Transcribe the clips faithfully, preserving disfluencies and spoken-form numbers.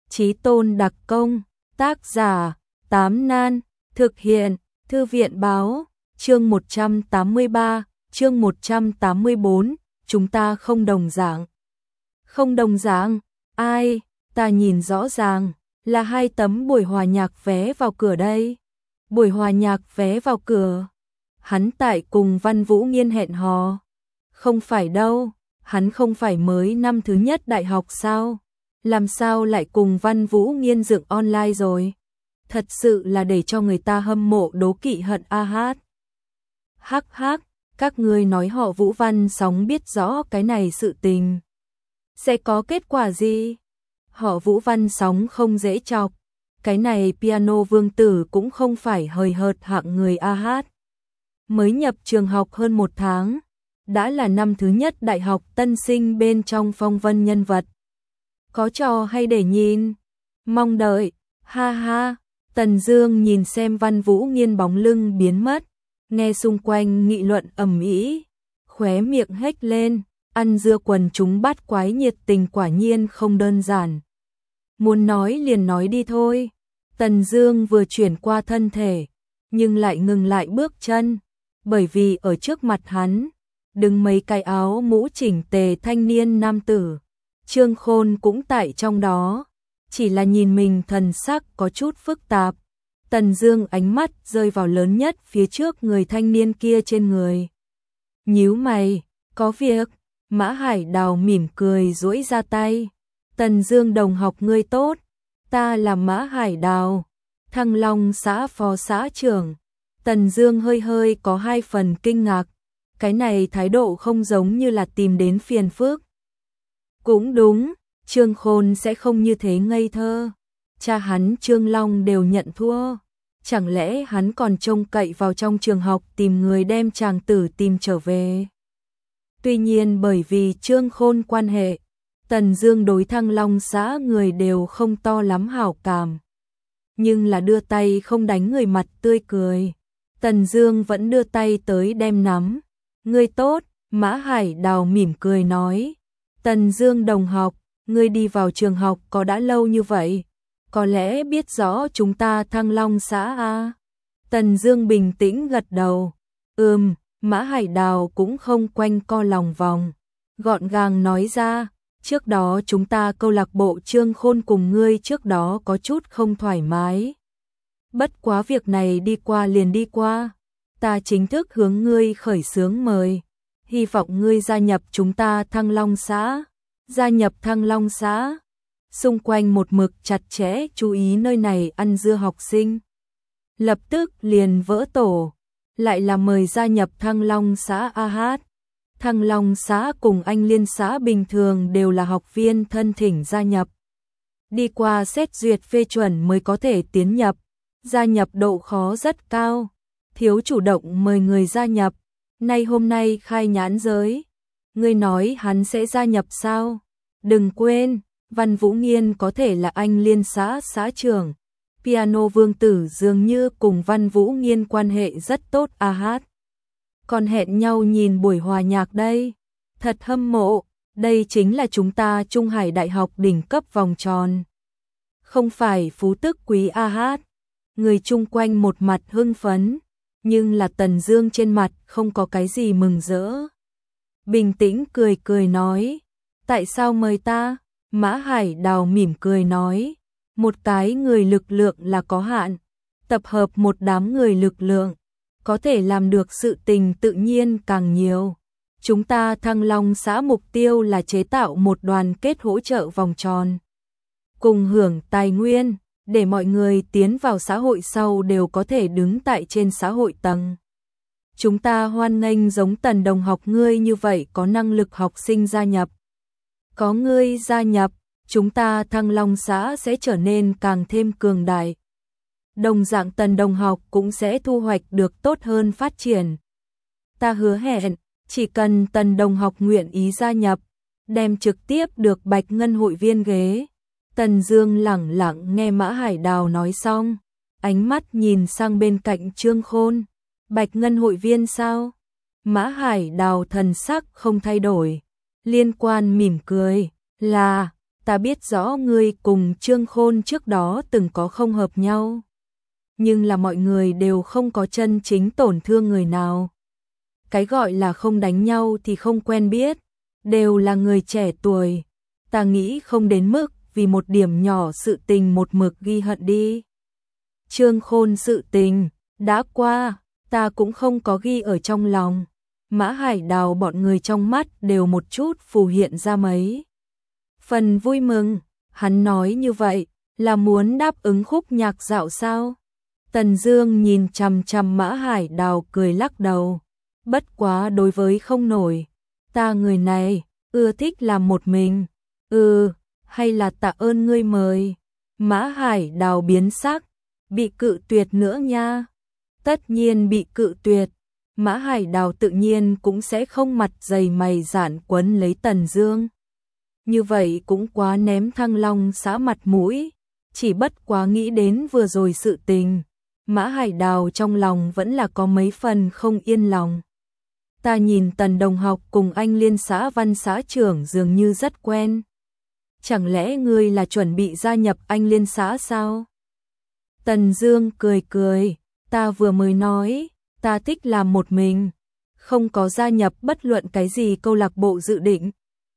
Chí Tôn đặc công, tác giả, Tám Nan, thực hiện, Thư viện báo, chương một trăm tám mươi ba, chương một trăm tám mươi bốn, chúng ta không đồng dạng. Không đồng dạng, ai, ta nhìn rõ ràng, là hai tấm buổi hòa nhạc vé vào cửa đây. Buổi hòa nhạc vé vào cửa, hắn tại cùng Văn Vũ Nghiên hẹn hò. Không phải đâu, hắn không phải mới năm thứ nhất đại học sao? Làm sao lại cùng Văn Vũ Nghiên dựng online rồi? Thật sự là để cho người ta hâm mộ đố kỵ hận a hát. Hắc hắc, các ngươi nói họ Vũ Văn Sóng biết rõ cái này sự tình. Sẽ có kết quả gì? Họ Vũ Văn Sóng không dễ chọc. Cái này piano vương tử cũng không phải hời hợt hạng người a hát. Mới nhập trường học hơn một tháng, đã là năm thứ nhất đại học tân sinh bên trong phong vân nhân vật. Có trò hay để nhìn, mong đợi, ha ha. Tần Dương nhìn xem Văn Vũ Nghiên bóng lưng biến mất, nghe xung quanh nghị luận ầm ĩ, khóe miệng hếch lên, ăn dưa quần chúng bắt quái nhiệt tình quả nhiên không đơn giản. Muốn nói liền nói đi thôi. Tần Dương vừa chuyển qua thân thể, nhưng lại ngừng lại bước chân, bởi vì ở trước mặt hắn đứng mấy cái áo mũ chỉnh tề thanh niên nam tử. Trương Khôn cũng tại trong đó, chỉ là nhìn mình thần sắc có chút phức tạp. Tần Dương ánh mắt rơi vào lớn nhất phía trước người thanh niên kia trên người. Nhíu mày, có việc? Mã Hải Đào mỉm cười duỗi ra tay. Tần Dương đồng học ngươi tốt, ta là Mã Hải Đào, Thăng Long xã phó xã trưởng. Tần Dương hơi hơi có hai phần kinh ngạc, cái này thái độ không giống như là tìm đến phiền phức. Cũng đúng, Trương Khôn sẽ không như thế ngây thơ. Cha hắn Trương Long đều nhận thua, chẳng lẽ hắn còn trông cậy vào trong trường học tìm người đem chàng tử tìm trở về. Tuy nhiên bởi vì Trương Khôn quan hệ, Tần Dương đối Thăng Long xã người đều không to lắm hảo cảm. Nhưng là đưa tay không đánh người mặt tươi cười. Tần Dương vẫn đưa tay tới đem nắm. Ngươi tốt, Mã Hải Đào mỉm cười nói. Tần Dương đồng học, ngươi đi vào trường học có đã lâu như vậy, có lẽ biết rõ chúng ta Thăng Long xã a? Tần Dương bình tĩnh gật đầu. Ừm, Mã Hải Đào cũng không quanh co lòng vòng, gọn gàng nói ra, trước đó chúng ta câu lạc bộ Trương Khôn cùng ngươi trước đó có chút không thoải mái. Bất quá việc này đi qua liền đi qua, ta chính thức hướng ngươi khởi xướng mời, hy vọng ngươi gia nhập chúng ta Thăng Long xã. Gia nhập Thăng Long xã. Xung quanh một mực chặt chẽ chú ý nơi này ăn dưa học sinh lập tức liền vỡ tổ, lại là mời gia nhập Thăng Long xã a hát. Thăng Long xã cùng Anh Liên xã bình thường đều là học viên thân thỉnh gia nhập, đi qua xét duyệt phê chuẩn mới có thể tiến nhập, gia nhập độ khó rất cao, thiếu chủ động mời người gia nhập. Nay hôm nay khai nhãn giới, ngươi nói hắn sẽ gia nhập sao? Đừng quên, Văn Vũ Nghiên có thể là Anh Liên xã xã trưởng. Piano vương tử dường như cùng Văn Vũ Nghiên quan hệ rất tốt a hát. Còn hẹn nhau nhìn buổi hòa nhạc đây. Thật hâm mộ, đây chính là chúng ta Trung Hải Đại học đỉnh cấp vòng tròn. Không phải phú tức quý a hát. Người chung quanh một mặt hưng phấn, nhưng là Tần Dương trên mặt không có cái gì mừng rỡ. Bình tĩnh cười cười nói, tại sao mời ta? Mã Hải Đào mỉm cười nói, một cái người lực lượng là có hạn, tập hợp một đám người lực lượng, có thể làm được sự tình tự nhiên càng nhiều. Chúng ta Thăng Long xã mục tiêu là chế tạo một đoàn kết hỗ trợ vòng tròn, cùng hưởng tài nguyên, để mọi người tiến vào xã hội sau đều có thể đứng tại trên xã hội tầng. Chúng ta hoan nghênh giống Tần đồng học ngươi như vậy có năng lực học sinh gia nhập. Có ngươi gia nhập, chúng ta Thăng Long xã sẽ trở nên càng thêm cường đại. Đồng dạng Tần đồng học cũng sẽ thu hoạch được tốt hơn phát triển. Ta hứa hẹn, chỉ cần Tần đồng học nguyện ý gia nhập, đem trực tiếp được Bạch Ngân hội viên ghế. Tần Dương lẳng lặng nghe Mã Hải Đào nói xong, ánh mắt nhìn sang bên cạnh Trương Khôn. Bạch Ngân hội viên sao? Mã Hải Đào thần sắc không thay đổi, liên quan mỉm cười, là, ta biết rõ ngươi cùng Trương Khôn trước đó từng có không hợp nhau. Nhưng là mọi người đều không có chân chính tổn thương người nào. Cái gọi là không đánh nhau thì không quen biết, đều là người trẻ tuổi. Ta nghĩ không đến mức vì một điểm nhỏ sự tình một mực ghi hận đi. Trương Khôn sự tình, đã qua, ta cũng không có ghi ở trong lòng. Mã Hải Đào bọn người trong mắt đều một chút phù hiện ra mấy phần vui mừng. Hắn nói như vậy là muốn đáp ứng khúc nhạc dạo sao? Tần Dương nhìn chằm chằm Mã Hải Đào cười lắc đầu. Bất quá đối với không nổi, ta người này ưa thích làm một mình. Ừ, hay là tạ ơn ngươi mời. Mã Hải Đào biến sắc, bị cự tuyệt nữa nha. Tất nhiên bị cự tuyệt. Mã Hải Đào tự nhiên cũng sẽ không mặt dày mày dạn quấn lấy Tần Dương. Như vậy cũng quá ném Thăng Long xã mặt mũi. Chỉ bất quá nghĩ đến vừa rồi sự tình, Mã Hải Đào trong lòng vẫn là có mấy phần không yên lòng. Ta nhìn Tần đồng học cùng anh Liên xã Văn xã trưởng dường như rất quen. Chẳng lẽ ngươi là chuẩn bị gia nhập anh Liên xã sao? Tần Dương cười cười, ta vừa mới nói, ta thích làm một mình, không có gia nhập bất luận cái gì câu lạc bộ dự định.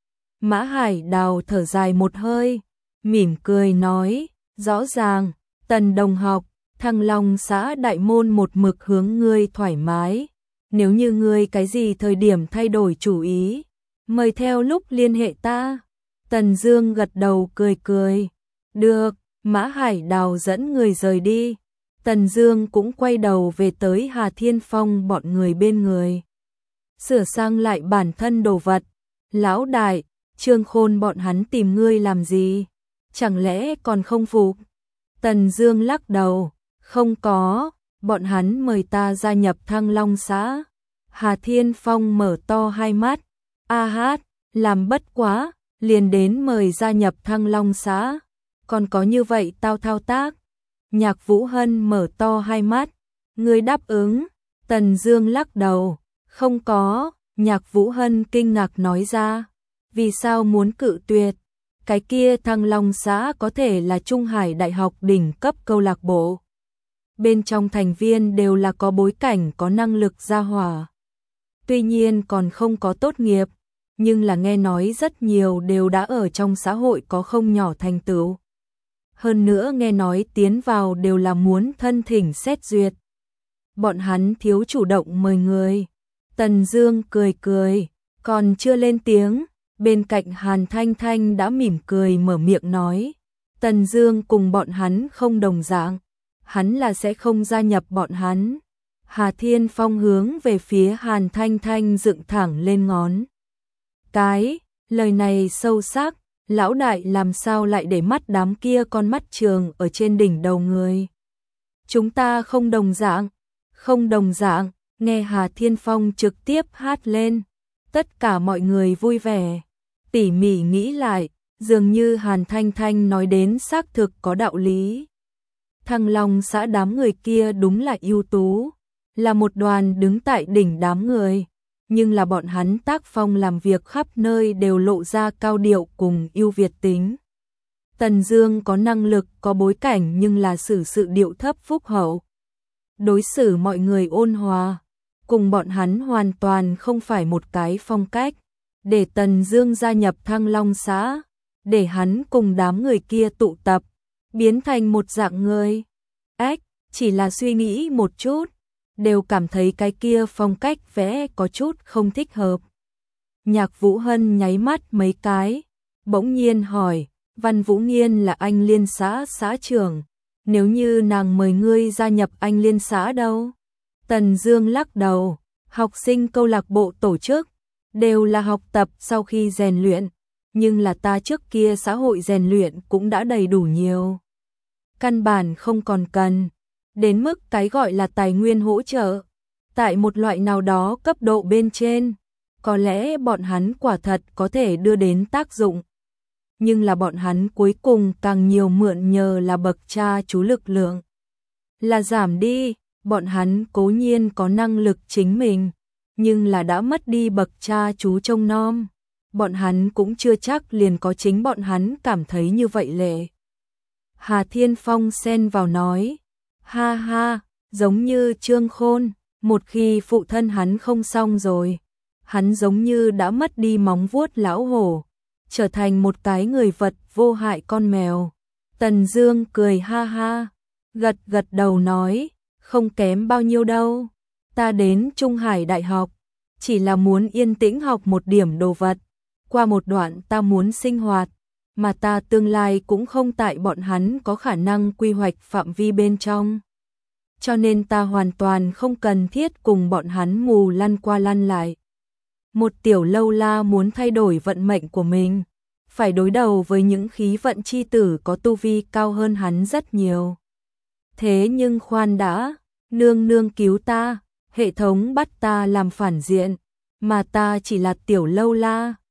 Mã Hải Đào thở dài một hơi, mỉm cười nói, rõ ràng, Tần đồng học, Thăng Long xã đại môn một mực hướng ngươi thoải mái. Nếu như ngươi cái gì thời điểm thay đổi chủ ý, mời theo lúc liên hệ ta. Tần Dương gật đầu cười cười. Được, Mã Hải Đào dẫn người rời đi. Tần Dương cũng quay đầu về tới Hà Thiên Phong bọn người bên người. Sửa sang lại bản thân đồ vật. Lão đại, Trương Khôn bọn hắn tìm ngươi làm gì? Chẳng lẽ còn không phục? Tần Dương lắc đầu. Không có, bọn hắn mời ta gia nhập Thăng Long xã. Hà Thiên Phong mở to hai mắt. A hát, làm bất quá, liền đến mời gia nhập Thăng Long xã. Còn có như vậy tao thao tác. Nhạc Vũ Hân mở to hai mắt. Ngươi đáp ứng. Tần Dương lắc đầu. Không có. Nhạc Vũ Hân kinh ngạc nói ra. Vì sao muốn cự tuyệt? Cái kia Thăng Long xã có thể là Trung Hải Đại học đỉnh cấp câu lạc bộ. Bên trong thành viên đều là có bối cảnh có năng lực gia hỏa. Tuy nhiên còn không có tốt nghiệp, nhưng là nghe nói rất nhiều đều đã ở trong xã hội có không nhỏ thành tựu. Hơn nữa nghe nói tiến vào đều là muốn thân thỉnh xét duyệt. Bọn hắn thiếu chủ động mời người. Tần Dương cười cười, còn chưa lên tiếng, bên cạnh Hàn Thanh Thanh đã mỉm cười mở miệng nói. Tần Dương cùng bọn hắn không đồng dạng, hắn là sẽ không gia nhập bọn hắn. Hà Thiên Phong hướng về phía Hàn Thanh Thanh dựng thẳng lên ngón cái, lời này sâu sắc, lão đại làm sao lại để mắt đám kia con mắt trường ở trên đỉnh đầu người. Chúng ta không đồng dạng, không đồng dạng, nghe Hà Thiên Phong trực tiếp hát lên, tất cả mọi người vui vẻ, tỉ mỉ nghĩ lại, dường như Hàn Thanh Thanh nói đến xác thực có đạo lý. Thăng Long xã đám người kia đúng là ưu tú, là một đoàn đứng tại đỉnh đám người, nhưng là bọn hắn tác phong làm việc khắp nơi đều lộ ra cao điệu cùng ưu việt tính. Tần Dương có năng lực, có bối cảnh nhưng là xử sự điệu thấp phúc hậu. Đối xử mọi người ôn hòa, cùng bọn hắn hoàn toàn không phải một cái phong cách. Để Tần Dương gia nhập Thăng Long xã, để hắn cùng đám người kia tụ tập, biến thành một dạng người. Ách, chỉ là suy nghĩ một chút, đều cảm thấy cái kia phong cách vẽ có chút không thích hợp. Nhạc Vũ Hân nháy mắt mấy cái, bỗng nhiên hỏi, Văn Vũ Nghiên là anh Liên xã xã trưởng, nếu như nàng mời ngươi gia nhập anh Liên xã đâu? Tần Dương lắc đầu, học sinh câu lạc bộ tổ chức, đều là học tập sau khi rèn luyện, nhưng là ta trước kia xã hội rèn luyện cũng đã đầy đủ nhiều. Căn bản không còn cần, đến mức cái gọi là tài nguyên hỗ trợ, tại một loại nào đó cấp độ bên trên, có lẽ bọn hắn quả thật có thể đưa đến tác dụng. Nhưng là bọn hắn cuối cùng càng nhiều mượn nhờ là bậc cha chú lực lượng. Là giảm đi, bọn hắn cố nhiên có năng lực chính mình, nhưng là đã mất đi bậc cha chú trông nom. bọn hắn cũng chưa chắc liền có chính bọn hắn cảm thấy như vậy lệ. Hà Thiên Phong xen vào nói, ha ha, giống như Trương Khôn, một khi phụ thân hắn không xong rồi, hắn giống như đã mất đi móng vuốt lão hổ, trở thành một cái người vật vô hại con mèo. Tần Dương cười ha ha, gật gật đầu nói, không kém bao nhiêu đâu, ta đến Trung Hải Đại học, chỉ là muốn yên tĩnh học một điểm đồ vật, qua một đoạn ta muốn sinh hoạt, mà ta tương lai cũng không tại bọn hắn có khả năng quy hoạch phạm vi bên trong. Cho nên ta hoàn toàn không cần thiết cùng bọn hắn mù lăn qua lăn lại. Một tiểu lâu la muốn thay đổi vận mệnh của mình, phải đối đầu với những khí vận chi tử có tu vi cao hơn hắn rất nhiều. Thế nhưng khoan đã, nương nương cứu ta, hệ thống bắt ta làm phản diện, mà ta chỉ là tiểu lâu la,